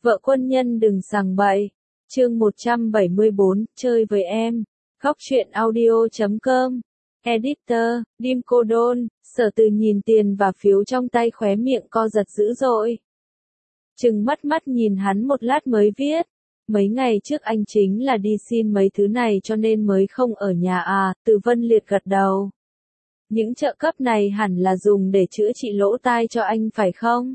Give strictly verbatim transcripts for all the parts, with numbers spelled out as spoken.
Vợ quân nhân đừng sằng bậy. Chương một trăm bảy mươi bốn, chơi với em. Góc truyện audio chấm com. Editor, Dim Cô Đôn. Sở Từ nhìn tiền và phiếu trong tay khóe miệng co giật dữ dội. Trừng mắt mắt nhìn hắn một lát mới viết. Mấy ngày trước anh chính là đi xin mấy thứ này cho nên mới không ở nhà à, Từ Vân Liệt gật đầu. Những trợ cấp này hẳn là dùng để chữa trị lỗ tai cho anh phải không?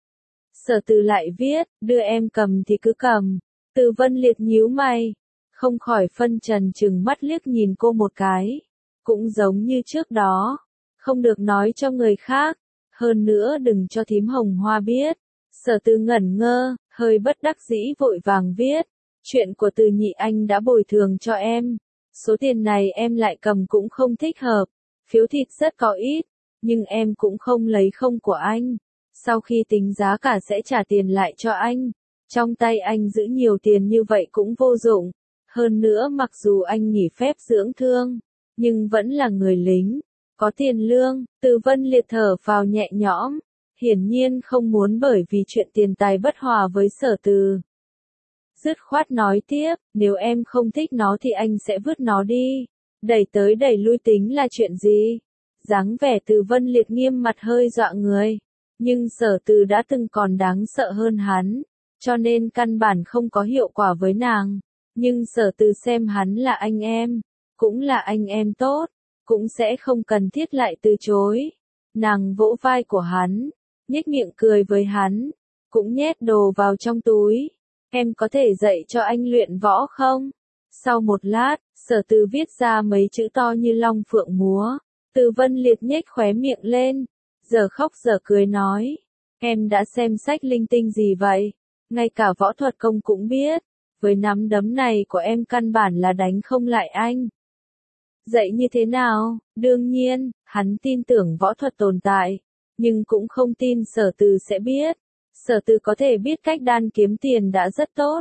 Sở Từ lại viết, đưa em cầm thì cứ cầm. Từ Vân Liệt nhíu mày, không khỏi phân trần trừng mắt liếc nhìn cô một cái. Cũng giống như trước đó, không được nói cho người khác, hơn nữa đừng cho thím Hồng Hoa biết. Sở Từ ngẩn ngơ, hơi bất đắc dĩ vội vàng viết, chuyện của Từ nhị anh đã bồi thường cho em. Số tiền này em lại cầm cũng không thích hợp, phiếu thịt rất có ít, nhưng em cũng không lấy không của anh. Sau khi tính giá cả sẽ trả tiền lại cho anh. Trong tay anh giữ nhiều tiền như vậy cũng vô dụng. Hơn nữa mặc dù anh nghỉ phép dưỡng thương, nhưng vẫn là người lính, có tiền lương. Từ Vân Liệt thở phào nhẹ nhõm, hiển nhiên không muốn bởi vì chuyện tiền tài bất hòa với Sở Từ. Dứt khoát nói tiếp, nếu em không thích nó thì anh sẽ vứt nó đi. Đẩy tới đẩy lui tính là chuyện gì? Dáng vẻ Từ Vân Liệt nghiêm mặt hơi dọa người. Nhưng Sở Từ đã từng còn đáng sợ hơn hắn, cho nên căn bản không có hiệu quả với nàng. Nhưng Sở Từ xem hắn là anh em, cũng là anh em tốt, cũng sẽ không cần thiết lại từ chối. Nàng vỗ vai của hắn, nhếch miệng cười với hắn, cũng nhét đồ vào trong túi. Em có thể dạy cho anh luyện võ không? Sau một lát, Sở Từ viết ra mấy chữ to như long phượng múa. Từ Vân Liệt nhếch khóe miệng lên, giờ khóc giờ cười nói, em đã xem sách linh tinh gì vậy? Ngay cả võ thuật công cũng biết, với nắm đấm này của em căn bản là đánh không lại anh. Dạy như thế nào? Đương nhiên, hắn tin tưởng võ thuật tồn tại, nhưng cũng không tin Sở Từ sẽ biết. Sở Từ có thể biết cách đan kiếm tiền đã rất tốt.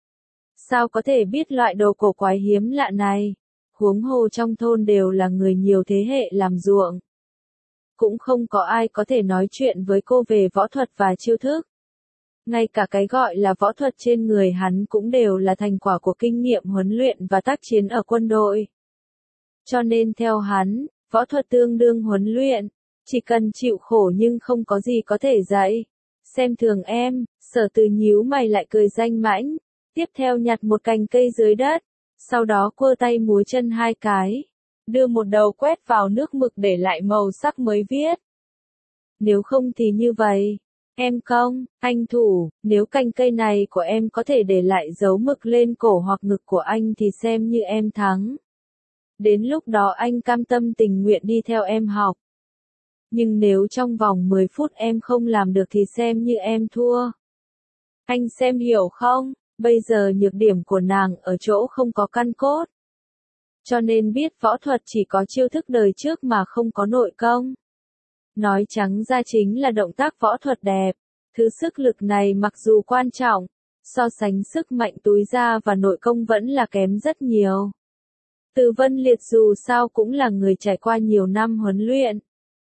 Sao có thể biết loại đồ cổ quái hiếm lạ này? Huống hồ trong thôn đều là người nhiều thế hệ làm ruộng. Cũng không có ai có thể nói chuyện với cô về võ thuật và chiêu thức. Ngay cả cái gọi là võ thuật trên người hắn cũng đều là thành quả của kinh nghiệm huấn luyện và tác chiến ở quân đội. Cho nên theo hắn, võ thuật tương đương huấn luyện, chỉ cần chịu khổ nhưng không có gì có thể dạy. Xem thường em. Sở Từ nhíu mày lại cười danh mãnh, tiếp theo nhặt một cành cây dưới đất, sau đó quơ tay múa chân hai cái, đưa một đầu quét vào nước mực để lại màu sắc mới viết. Nếu không thì như vậy. Em công, anh thủ, nếu cành cây này của em có thể để lại dấu mực lên cổ hoặc ngực của anh thì xem như em thắng. Đến lúc đó anh cam tâm tình nguyện đi theo em học. Nhưng nếu trong vòng mười phút em không làm được thì xem như em thua. Anh xem hiểu không? Bây giờ nhược điểm của nàng ở chỗ không có căn cốt. Cho nên biết võ thuật chỉ có chiêu thức đời trước mà không có nội công. Nói trắng ra chính là động tác võ thuật đẹp. Thứ sức lực này mặc dù quan trọng, so sánh sức mạnh túi da và nội công vẫn là kém rất nhiều. Từ Vân Liệt dù sao cũng là người trải qua nhiều năm huấn luyện.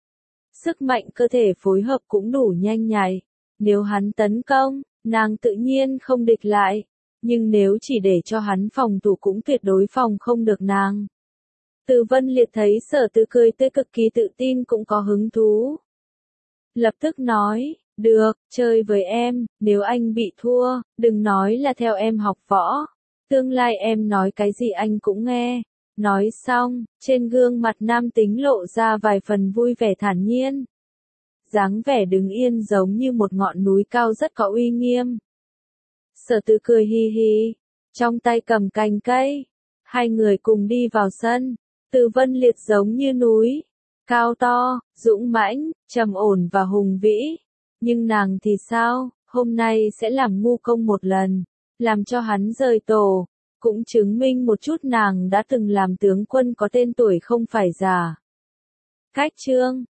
Sức mạnh cơ thể phối hợp cũng đủ nhanh nhạy. Nếu hắn tấn công, nàng tự nhiên không địch lại. Nhưng nếu chỉ để cho hắn phòng thủ cũng tuyệt đối phòng không được nàng. Từ Vân Liệt thấy Sở Từ cười tươi cực kỳ tự tin cũng có hứng thú. Lập tức nói, được, chơi với em, nếu anh bị thua, đừng nói là theo em học võ. Tương lai em nói cái gì anh cũng nghe. Nói xong, trên gương mặt nam tính lộ ra vài phần vui vẻ thản nhiên. Dáng vẻ đứng yên giống như một ngọn núi cao rất có uy nghiêm. Sở Từ cười hi hi, trong tay cầm cành cây. Hai người cùng đi vào sân. Từ Vân Liệt giống như núi, cao to, dũng mãnh, trầm ổn và hùng vĩ. Nhưng nàng thì sao, hôm nay sẽ làm ngu công một lần, làm cho hắn rời tổ, cũng chứng minh một chút nàng đã từng làm tướng quân có tên tuổi không phải giả. Cách chương